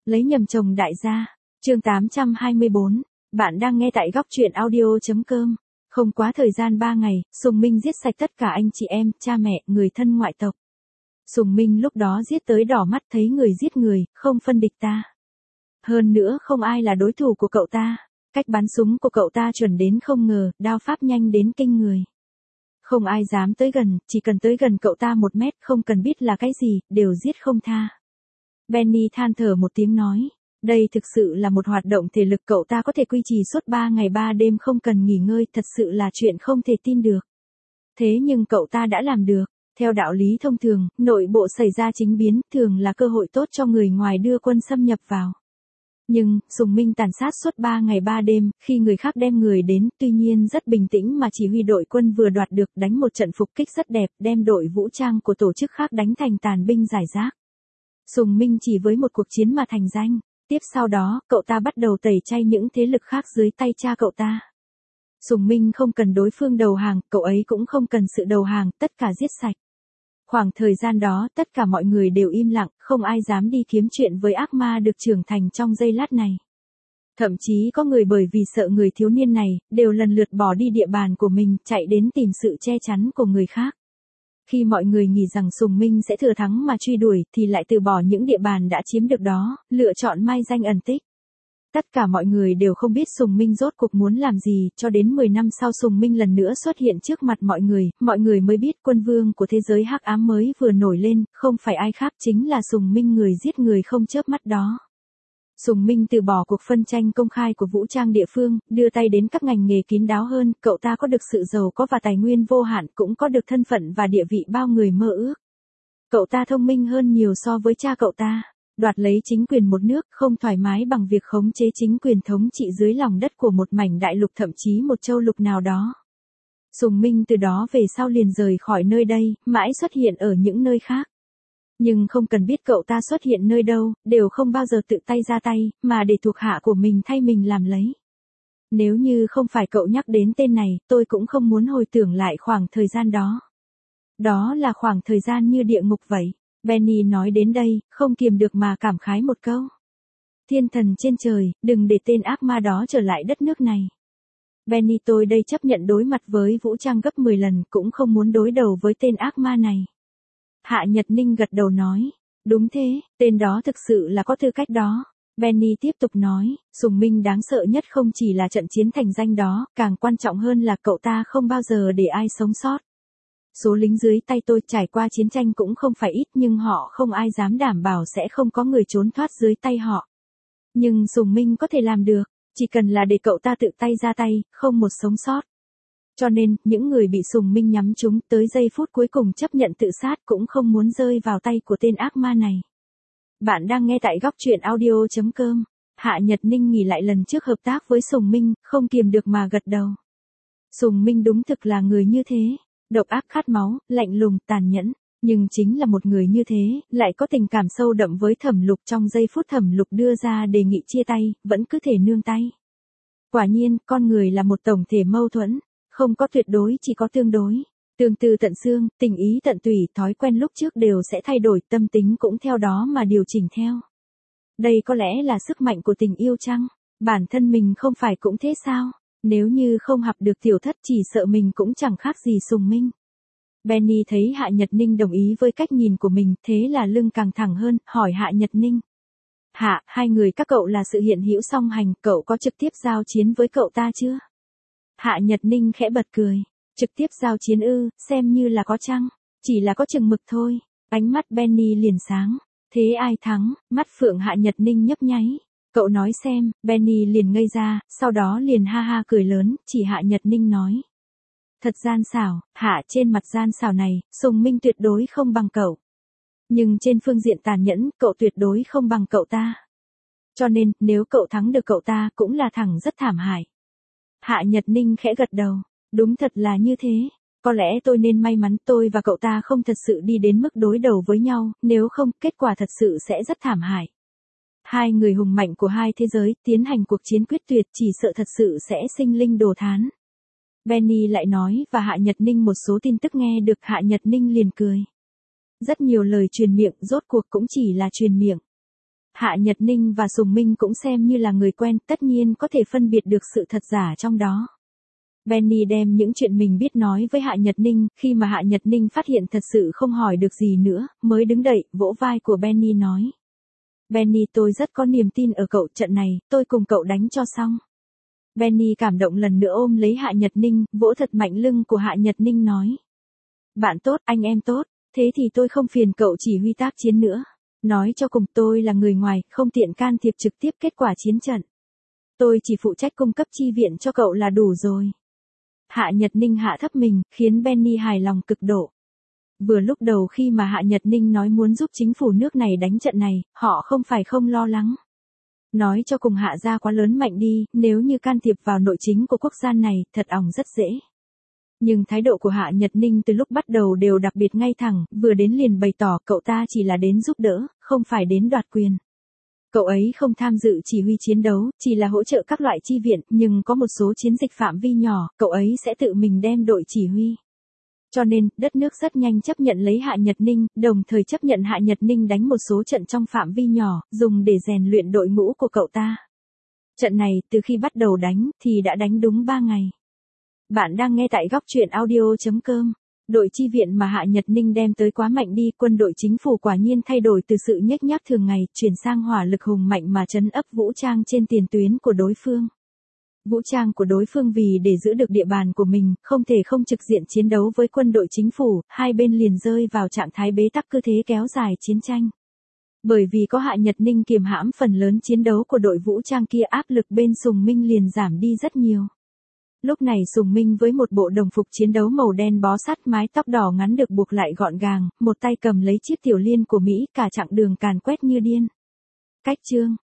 Lấy nhầm chồng đại gia. Chương 824. Bạn đang nghe tại góc truyện audio.com. Không quá thời gian 3 ngày, Sùng Minh giết sạch tất cả anh chị em, cha mẹ, người thân ngoại tộc. Sùng Minh lúc đó giết tới đỏ mắt, thấy người giết người, không phân địch ta. Hơn nữa không ai là đối thủ của cậu ta. Cách bắn súng của cậu ta chuẩn đến không ngờ, đao pháp nhanh đến kinh người. Không ai dám tới gần, chỉ cần tới gần cậu ta 1 mét, không cần biết là cái gì, đều giết không tha. Benny than thở một tiếng nói, đây thực sự là một hoạt động thể lực cậu ta có thể duy trì suốt 3 ngày 3 đêm không cần nghỉ ngơi, thật sự là chuyện không thể tin được. Thế nhưng cậu ta đã làm được. Theo đạo lý thông thường, nội bộ xảy ra chính biến thường là cơ hội tốt cho người ngoài đưa quân xâm nhập vào. Nhưng, Sùng Minh tàn sát suốt 3 ngày 3 đêm, khi người khác đem người đến, tuy nhiên rất bình tĩnh mà chỉ huy đội quân vừa đoạt được, đánh một trận phục kích rất đẹp, đem đội vũ trang của tổ chức khác đánh thành tàn binh rải rác. Sùng Minh chỉ với một cuộc chiến mà thành danh. Tiếp sau đó, cậu ta bắt đầu tẩy chay những thế lực khác dưới tay cha cậu ta. Sùng Minh không cần đối phương đầu hàng, cậu ấy cũng không cần sự đầu hàng, tất cả giết sạch. Khoảng thời gian đó, tất cả mọi người đều im lặng, không ai dám đi kiếm chuyện với ác ma được trưởng thành trong giây lát này. Thậm chí có người bởi vì sợ người thiếu niên này, đều lần lượt bỏ đi địa bàn của mình, chạy đến tìm sự che chắn của người khác. Khi mọi người nghĩ rằng Sùng Minh sẽ thừa thắng mà truy đuổi, thì lại từ bỏ những địa bàn đã chiếm được đó, lựa chọn mai danh ẩn tích. Tất cả mọi người đều không biết Sùng Minh rốt cuộc muốn làm gì, cho đến 10 năm sau Sùng Minh lần nữa xuất hiện trước mặt mọi người mới biết quân vương của thế giới hắc ám mới vừa nổi lên, không phải ai khác chính là Sùng Minh người giết người không chớp mắt đó. Sùng Minh từ bỏ cuộc phân tranh công khai của vũ trang địa phương, đưa tay đến các ngành nghề kín đáo hơn, cậu ta có được sự giàu có và tài nguyên vô hạn, cũng có được thân phận và địa vị bao người mơ ước. Cậu ta thông minh hơn nhiều so với cha cậu ta. Đoạt lấy chính quyền một nước, không thoải mái bằng việc khống chế chính quyền thống trị dưới lòng đất của một mảnh đại lục, thậm chí một châu lục nào đó. Sùng Minh từ đó về sau liền rời khỏi nơi đây, mãi xuất hiện ở những nơi khác. Nhưng không cần biết cậu ta xuất hiện nơi đâu, đều không bao giờ tự tay ra tay, mà để thuộc hạ của mình thay mình làm lấy. Nếu như không phải cậu nhắc đến tên này, tôi cũng không muốn hồi tưởng lại khoảng thời gian đó. Đó là khoảng thời gian như địa ngục vậy. Benny nói đến đây, không kiềm được mà cảm khái một câu. Thiên thần trên trời, đừng để tên ác ma đó trở lại đất nước này. Benny, tôi đây chấp nhận đối mặt với vũ trang gấp 10 lần, cũng không muốn đối đầu với tên ác ma này. Hạ Nhật Ninh gật đầu nói, đúng thế, tên đó thực sự là có tư cách đó. Benny tiếp tục nói, Sùng Minh đáng sợ nhất không chỉ là trận chiến thành danh đó, càng quan trọng hơn là cậu ta không bao giờ để ai sống sót. Số lính dưới tay tôi trải qua chiến tranh cũng không phải ít, nhưng họ không ai dám đảm bảo sẽ không có người trốn thoát dưới tay họ. Nhưng Sùng Minh có thể làm được, chỉ cần là để cậu ta tự tay ra tay, không một sống sót. Cho nên, những người bị Sùng Minh nhắm trúng tới giây phút cuối cùng chấp nhận tự sát cũng không muốn rơi vào tay của tên ác ma này. Bạn đang nghe tại góc truyện audio.com. Hạ Nhật Ninh nghĩ lại lần trước hợp tác với Sùng Minh, không kiềm được mà gật đầu. Sùng Minh đúng thực là người như thế. Độc ác khát máu, lạnh lùng, tàn nhẫn, nhưng chính là một người như thế, lại có tình cảm sâu đậm với Thẩm Lục. Trong giây phút Thẩm Lục đưa ra đề nghị chia tay, vẫn cứ thể nương tay. Quả nhiên, con người là một tổng thể mâu thuẫn, không có tuyệt đối, chỉ có tương đối. Tương tư tận xương, tình ý tận tủy, thói quen lúc trước đều sẽ thay đổi, tâm tính cũng theo đó mà điều chỉnh theo. Đây có lẽ là sức mạnh của tình yêu chăng? Bản thân mình không phải cũng thế sao? Nếu như không học được tiểu thất, chỉ sợ mình cũng chẳng khác gì Sùng Minh. Benny thấy Hạ Nhật Ninh đồng ý với cách nhìn của mình, thế là lưng càng thẳng hơn, hỏi Hạ Nhật Ninh. Hạ, hai người các cậu là sự hiện hữu song hành, cậu có trực tiếp giao chiến với cậu ta chưa? Hạ Nhật Ninh khẽ bật cười. Trực tiếp giao chiến ư, xem như là có chăng? Chỉ là có chừng mực thôi. Ánh mắt Benny liền sáng. Thế ai thắng? Mắt phượng Hạ Nhật Ninh nhấp nháy. Cậu nói xem. Benny liền ngây ra, sau đó liền ha ha cười lớn, chỉ Hạ Nhật Ninh nói. Thật gian xảo, Hạ, trên mặt gian xảo này, Sùng Minh tuyệt đối không bằng cậu. Nhưng trên phương diện tàn nhẫn, cậu tuyệt đối không bằng cậu ta. Cho nên, nếu cậu thắng được cậu ta, cũng là thằng rất thảm hại. Hạ Nhật Ninh khẽ gật đầu. Đúng thật là như thế. Có lẽ tôi nên may mắn tôi và cậu ta không thật sự đi đến mức đối đầu với nhau, nếu không, kết quả thật sự sẽ rất thảm hại. Hai người hùng mạnh của hai thế giới tiến hành cuộc chiến quyết tuyệt, chỉ sợ thật sự sẽ sinh linh đồ thán. Benny lại nói và Hạ Nhật Ninh một số tin tức nghe được. Hạ Nhật Ninh liền cười. Rất nhiều lời truyền miệng, rốt cuộc cũng chỉ là truyền miệng. Hạ Nhật Ninh và Sùng Minh cũng xem như là người quen, tất nhiên có thể phân biệt được sự thật giả trong đó. Benny đem những chuyện mình biết nói với Hạ Nhật Ninh, khi mà Hạ Nhật Ninh phát hiện thật sự không hỏi được gì nữa, mới đứng dậy, vỗ vai của Benny nói. Benny, tôi rất có niềm tin ở cậu, trận này, tôi cùng cậu đánh cho xong. Benny cảm động lần nữa ôm lấy Hạ Nhật Ninh, vỗ thật mạnh lưng của Hạ Nhật Ninh nói. Bạn tốt, anh em tốt, thế thì tôi không phiền cậu chỉ huy tác chiến nữa. Nói cho cùng, tôi là người ngoài, không tiện can thiệp trực tiếp kết quả chiến trận. Tôi chỉ phụ trách cung cấp chi viện cho cậu là đủ rồi. Hạ Nhật Ninh hạ thấp mình, khiến Benny hài lòng cực độ. Vừa lúc đầu khi mà Hạ Nhật Ninh nói muốn giúp chính phủ nước này đánh trận này, họ không phải không lo lắng. Nói cho cùng Hạ gia quá lớn mạnh đi, nếu như can thiệp vào nội chính của quốc gia này, thật ỏng rất dễ. Nhưng thái độ của Hạ Nhật Ninh từ lúc bắt đầu đều đặc biệt ngay thẳng, vừa đến liền bày tỏ cậu ta chỉ là đến giúp đỡ, không phải đến đoạt quyền. Cậu ấy không tham dự chỉ huy chiến đấu, chỉ là hỗ trợ các loại chi viện, nhưng có một số chiến dịch phạm vi nhỏ, cậu ấy sẽ tự mình đem đội chỉ huy. Cho nên, đất nước rất nhanh chấp nhận lấy Hạ Nhật Ninh, đồng thời chấp nhận Hạ Nhật Ninh đánh một số trận trong phạm vi nhỏ, dùng để rèn luyện đội ngũ của cậu ta. Trận này, từ khi bắt đầu đánh, thì đã đánh đúng 3 ngày. Bạn đang nghe tại góc truyện audio.com. Đội chi viện mà Hạ Nhật Ninh đem tới quá mạnh đi, quân đội chính phủ quả nhiên thay đổi từ sự nhếch nhác thường ngày, chuyển sang hỏa lực hùng mạnh mà trấn ấp vũ trang trên tiền tuyến của đối phương. Vũ trang của đối phương vì để giữ được địa bàn của mình, không thể không trực diện chiến đấu với quân đội chính phủ, hai bên liền rơi vào trạng thái bế tắc cứ thế kéo dài chiến tranh. Bởi vì có Hạ Nhật Ninh kiềm hãm phần lớn chiến đấu của đội vũ trang kia, áp lực bên Sùng Minh liền giảm đi rất nhiều. Lúc này Sùng Minh với một bộ đồng phục chiến đấu màu đen bó sát, mái tóc đỏ ngắn được buộc lại gọn gàng, một tay cầm lấy chiếc tiểu liên của Mỹ, cả chặng đường càn quét như điên. Cách chương